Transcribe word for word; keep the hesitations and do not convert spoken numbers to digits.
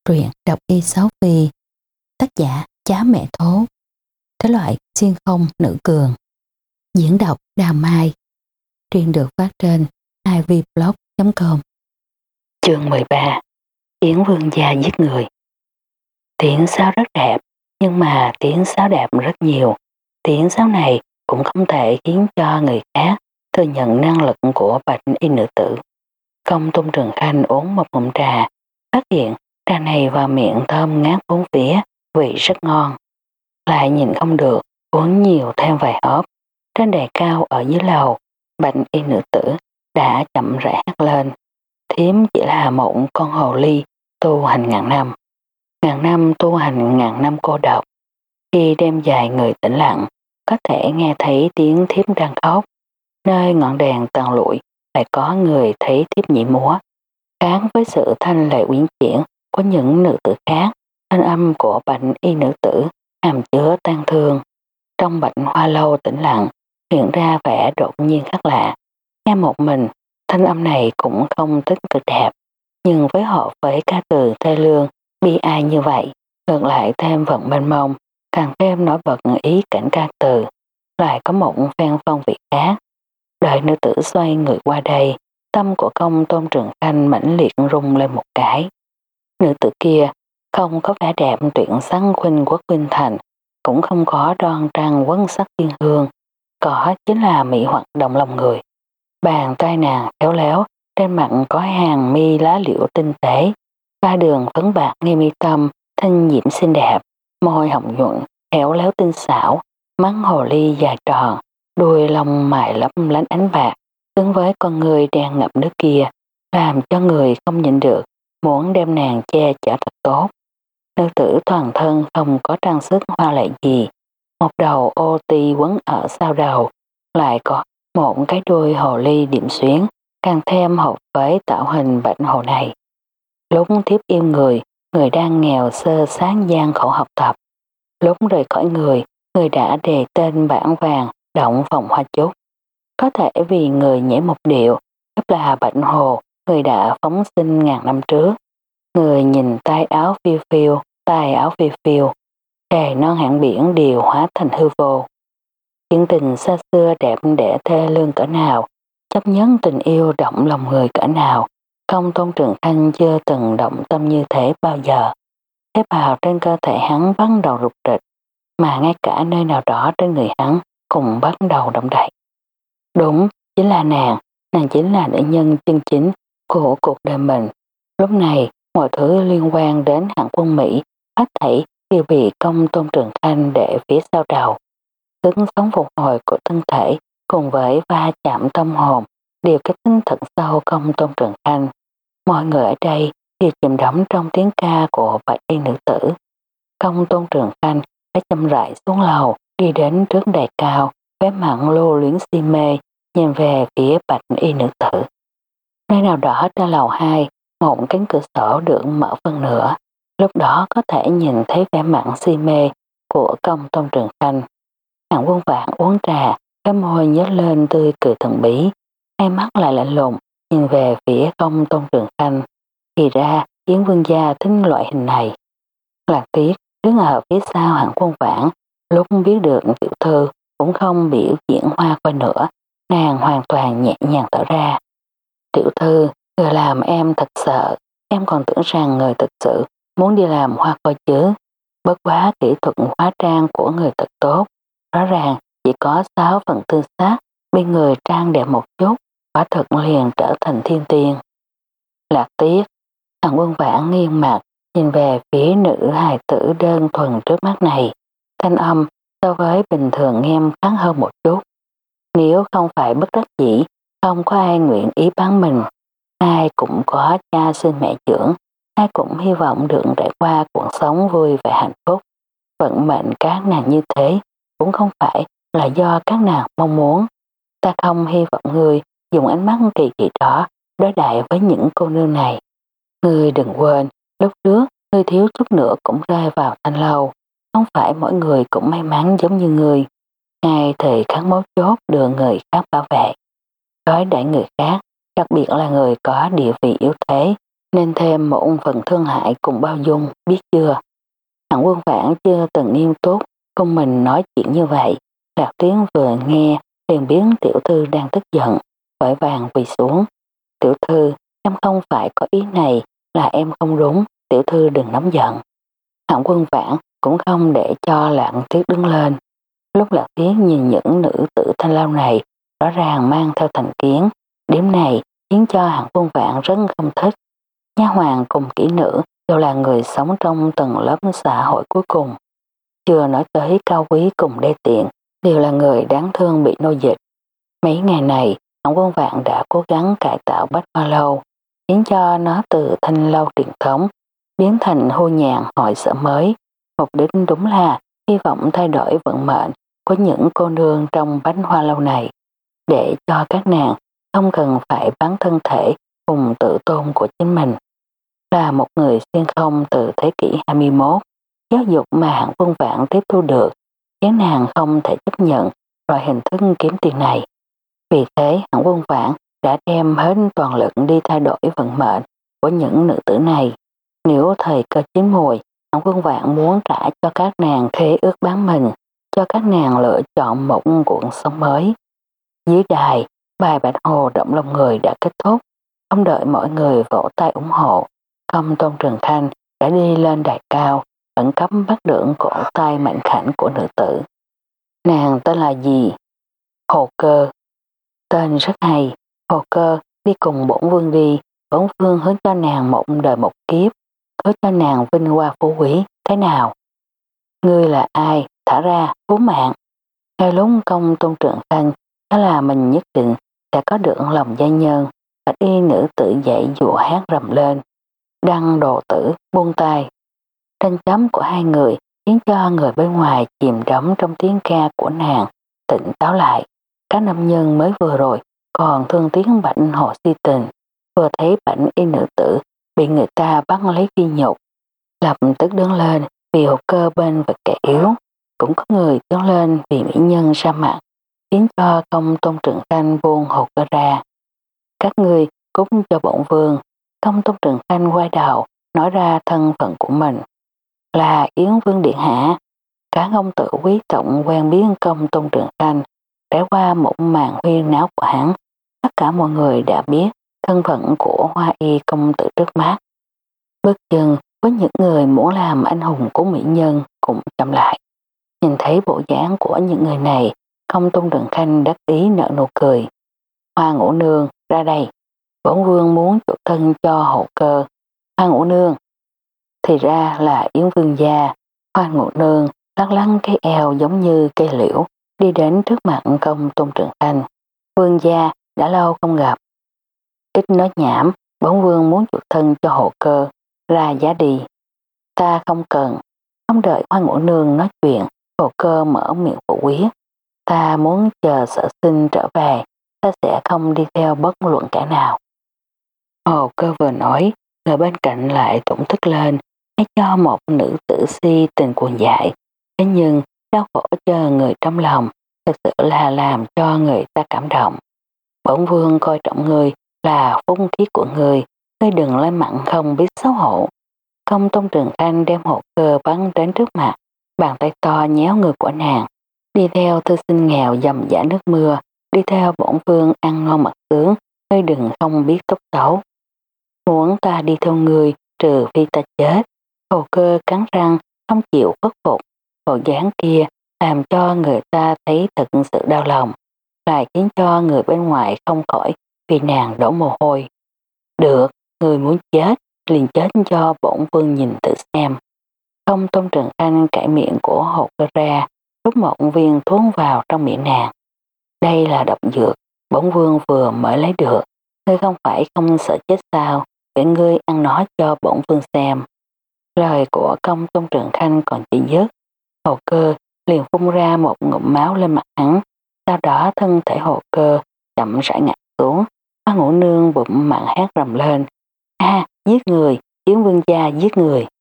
Truyện đọc y sáu phi. Tác giả Chá Mẹ Thố. Thể loại xuyên không nữ cường. Diễn đọc Đào Mai. Truyện được phát trên i vê blog chấm com. Chương mười ba. Yến Vương gia giết người. Tiếng sáo rất đẹp, nhưng mà tiếng sáo đẹp rất nhiều. Tiếng sáo này cũng không thể khiến cho người khác thừa nhận năng lực của bạch y nữ tử. Công Tôn Trường Khanh uống một ngụm trà, phát hiện trà này vào miệng thơm ngát bốn phía, vị rất ngon. Lại nhìn không được, uống nhiều thêm vài hớp. Trên đài cao ở dưới lầu, bạch y nữ tử đã chậm rãi hát lên. Thiếm chỉ là một con hồ ly tu hành ngàn năm. Ngàn năm tu hành ngàn năm cô độc. Khi đêm dài người tĩnh lặng, có thể nghe thấy tiếng thiếp đang khóc. Nơi ngọn đèn tàn lụi lại có người thấy thiếp nhảy múa. Khác với sự thanh lệ uyển chuyển của những nữ tử khác, thanh âm của bạch y nữ tử hàm chứa tang thương. Trong bạch hoa lâu tĩnh lặng, hiện ra vẻ đột nhiên khác lạ. Nghe một mình, thanh âm này cũng không tích cực đẹp, nhưng với họ với ca từ thê lương, bi ai như vậy, ngược lại thêm vận mênh mông, càng thêm nổi bật ý cảnh ca từ, lại có một phen phong vị khác. Đợi nữ tử xoay người qua đây, tâm của Công Tôn Trường Khanh mãnh liệt rung lên một cái. Nữ tử kia không có vẻ đẹp tuyệt sắc khuynh quốc khuynh thành, cũng không có đoan trang quân sắc thiên hương, có chính là mỹ hoặc động lòng người. Bàn tay nàng khéo léo, trên mặt có hàng mi lá liễu tinh tế, ba đường phấn bạc ngay mi tâm, thanh diễm xinh đẹp, môi hồng nhuận, khéo léo tinh xảo, mắt hồ ly dài tròn, đuôi lông mày lấp lánh ánh bạc, tương với con người đang ngập nước kia, làm cho người không nhịn được, muốn đem nàng che chở thật tốt. Nữ tử toàn thân không có trang sức hoa lệ gì, một đầu ô ti quấn ở sau đầu, lại có một cái đuôi hồ ly điểm xuyến, càng thêm hợp với tạo hình bạch hồ này. Lúc thiếp yêu người, người đang nghèo sơ sáng gian khổ học tập. Lúc rời khỏi người, người đã đề tên bảng vàng động phòng hoa chốt. Có thể vì người nhảy một điệu, tức là bạch hồ, người đã phóng sinh ngàn năm trước. Người nhìn tay áo phiêu phiêu, tay áo phiêu phiêu, kề non hạng biển đều hóa thành hư vô. Chuyện tình xa xưa đẹp đẽ thê lương cỡ nào, chấp nhấn tình yêu động lòng người cỡ nào, Công Tôn Trường Khanh chưa từng động tâm như thế bao giờ. Tế bào trên cơ thể hắn bắt đầu rụt rịch, mà ngay cả nơi nào đó trên người hắn cùng bắt đầu động đậy. Đúng, chính là nàng, nàng chính là nữ nhân chân chính của cuộc đời mình. Lúc này, mọi thứ liên quan đến hạng quân Mỹ, hết thảy đều bị Công Tôn Trường Khanh để phía sau đầu. Sức sống phục hồi của thân thể cùng với va chạm tâm hồn đều kích thích thật sâu Công Tôn Trường Khanh. Mọi người ở đây đều chìm đắm trong tiếng ca của bạch y nữ tử. Công Tôn Trường Khanh đã chậm rãi xuống lầu, đi đến trước đài cao, vẻ mặt lưu luyến si mê, nhìn về phía bạch y nữ tử. Nơi nào đó trên lầu hai, một cánh cửa sổ được mở phần nửa, lúc đó có thể nhìn thấy vẻ mặt si mê của Công Tôn Trường Khanh. Hạng Quân Vãn uống trà, cái môi nhếch lên tươi cười thần bí, hai mắt lại lạnh lùng nhìn về phía Công Tôn Trường Khanh. Thì ra Yến Vương gia thích loại hình này. Lạc Tiết đứng ở phía sau Hạng Quân Vãn, lúc biết được tiểu thư cũng không biểu diễn hoa coi nữa, nàng hoàn toàn nhẹ nhàng thở ra. Tiểu thư, người làm em thật sợ, em còn tưởng rằng người thực sự muốn đi làm hoa coi chứ. Bất quá kỹ thuật hóa trang của người thật tốt, rõ ràng chỉ có sáu phần tư xác, bên người trang đẹp một chút, quả thực liền trở thành thiên tiên. Lạc Tiết, Hạng Quân Vãn nghiêng mặt, nhìn về phía nữ hài tử đơn thuần trước mắt này, thanh âm so với bình thường em kháng hơn một chút. Nếu không phải bất đắc dĩ, không có ai nguyện ý bán mình, ai cũng có cha sinh mẹ dưỡng, ai cũng hy vọng được trải qua cuộc sống vui vẻ hạnh phúc. Vận mệnh các nàng như thế cũng không phải là do các nàng mong muốn. Ta không hy vọng người dùng ánh mắt kỳ dị đó đối đại với những cô nương này. Ngươi đừng quên, lúc trước ngươi thiếu chút nữa cũng rơi vào thanh lâu. Không phải mỗi người cũng may mắn giống như ngươi. Ngay thời khắc mấu chốt đưa người khác bảo vệ, đối đãi người khác, đặc biệt là người có địa vị yếu thế, nên thêm một phần thương hại cùng bao dung, biết chưa? Hạng Quân Vãn chưa từng nghiêm túc cùng mình nói chuyện như vậy. Lạc Tuyến vừa nghe liền biết tiểu thư đang tức giận, vội vàng quỳ xuống. Tiểu thư, em không phải có ý này, là em không đúng, tiểu thư đừng nóng giận. Hạng Quân Vãn cũng không để cho Lạc Tuyết đứng lên. Lúc Lạc Tuyết nhìn những nữ tử thanh lao này, rõ ràng mang theo thành kiến, điểm này khiến cho Hạng Quân Vãn rất không thích. Nha hoàn cùng kỹ nữ đều là người sống trong tầng lớp xã hội cuối cùng. Chưa nói tới cao quý cùng đê tiện, đều là người đáng thương bị nô dịch. Mấy ngày này, Hạng Quân Vạn đã cố gắng cải tạo Bách Hoa Lâu, khiến cho nó từ thanh lâu truyền thống biến thành hô nhàn hội sở mới. Mục đích đúng là hy vọng thay đổi vận mệnh của những cô nương trong Bách Hoa Lâu này, để cho các nàng không cần phải bán thân thể cùng tự tôn của chính mình. Là một người xuyên không từ thế kỷ hai mươi mốt, giáo dục mà Hạng Quân Vạn tiếp thu được khiến nàng không thể chấp nhận loại hình thức kiếm tiền này. Vì thế Hạng Quân Vãn đã đem hết toàn lực đi thay đổi vận mệnh của những nữ tử này. Nếu thời cơ chín mùi, Hạng Quân Vãn muốn trả cho các nàng khế ước bán mình, cho các nàng lựa chọn một cuộc sống mới. Dưới đài, bài Bạch Hồ động lòng người đã kết thúc. Không đợi mọi người vỗ tay ủng hộ, Công Tôn Trường Thanh đã đi lên đài cao, ẩn cấp bắt được cổ tay mạnh khảnh của nữ tử. Nàng tên là gì? Hồ Cơ. Tên rất hay. Hồ Cơ, đi cùng bổn vương đi. Bổn vương hứa cho nàng một đời một kiếp, hứa cho nàng vinh hoa phú quý. Thế nào? Ngươi là ai? Thả ra, cứu mạng. Ngay lúc Công Tôn Trường Thanh đó là mình nhất định sẽ có được lòng gia nhân. Bạch y nữ tử dậy dụa hát rầm lên. Đăng đồ tử, buông tay. Tranh chấp của hai người khiến cho người bên ngoài chìm đắm trong tiếng ca của nàng, tỉnh táo lại. Các nam nhân mới vừa rồi còn thương tiếng Bạch Hồ si tình, vừa thấy Bạch y nữ tử bị người ta bắt lấy khi nhục, lập tức đứng lên vì Hồ Cơ bên vực kẻ yếu. Cũng có người đứng lên vì mỹ nhân ra mặt, khiến cho Công Tôn Trường Thanh buông Hồ Cơ ra. Các ngươi cúng cho bổn vương. Công Tôn Trường Thanh quay đầu nói ra thân phận của mình. Là Yến Vương Điện Hạ. Cả công tử quý tộc quen biết Công Tôn Trường Thanh, trải qua một màn huyên náo của hắn, tất cả mọi người đã biết thân phận của Hoa Y công tử trước mắt. Bất chừng với những người muốn làm anh hùng của mỹ nhân cũng chậm lại. Nhìn thấy bộ dáng của những người này, Công Tôn Trường Thanh đắc ý nở nụ cười. Hoa Ngũ Nương, ra đây. Bổn vương muốn chuộc thân cho Hồ Cơ. Hoa Ngũ Nương. Thì ra là Yến Vương gia. Hoa Ngũ Nương lắc lắc cái eo giống như cây liễu, đi đến trước mặt Công Tôn Trường Thanh. Vương gia, đã lâu không gặp. Ít nói nhảm, bổn vương muốn chuộc thân cho Hồ Cơ. Ra giá đi. Ta không cần. Không đợi Hoa Ngũ Nương nói chuyện, Hồ Cơ mở miệng phủ quyết. Ta muốn chờ Sở Sinh trở về, ta sẽ không đi theo bất luận kẻ nào. Hồ Cơ vừa nói, người bên cạnh lại tổn thức lên, hãy cho một nữ tử si tình cuồng dại. Thế nhưng, đau khổ cho người trong lòng, thực sự là làm cho người ta cảm động. Bổn vương coi trọng người là phúc khí của người, ngươi đừng lên mặn không biết xấu hổ. Công Tôn Trường Thanh đem Hồ Cơ bắn đến trước mặt, bàn tay to nhéo người của nàng. Đi theo thư sinh nghèo dầm dã nước mưa, đi theo bổn vương ăn ngon mặc sướng, ngươi đừng không biết tốt xấu. Muốn ta đi theo người, trừ phi ta chết. Hồ Cơ cắn răng, không chịu khuất phục. Bộ dáng kia làm cho người ta thấy thật sự đau lòng, lại khiến cho người bên ngoài không khỏi vì nàng đổ mồ hôi. Được, người muốn chết, liền chết cho bổn vương nhìn tự xem. Công Tôn Trường Thanh cãi miệng của Hồ Cơ ra, rút một viên thuốc vào trong miệng nàng. Đây là độc dược, bổn vương vừa mới lấy được, ngươi không phải không sợ chết sao, để ngươi ăn nó cho bổn vương xem. Lời của Công Tôn Trường Thanh còn chỉ dứt, Hồ Cơ liền phun ra một ngụm máu lên mặt hắn, sau đó thân thể Hồ Cơ chậm rãi ngã xuống. Hoa Ngũ Nương bụng mặn hát rầm lên. A, giết người, Yến Vương gia giết người.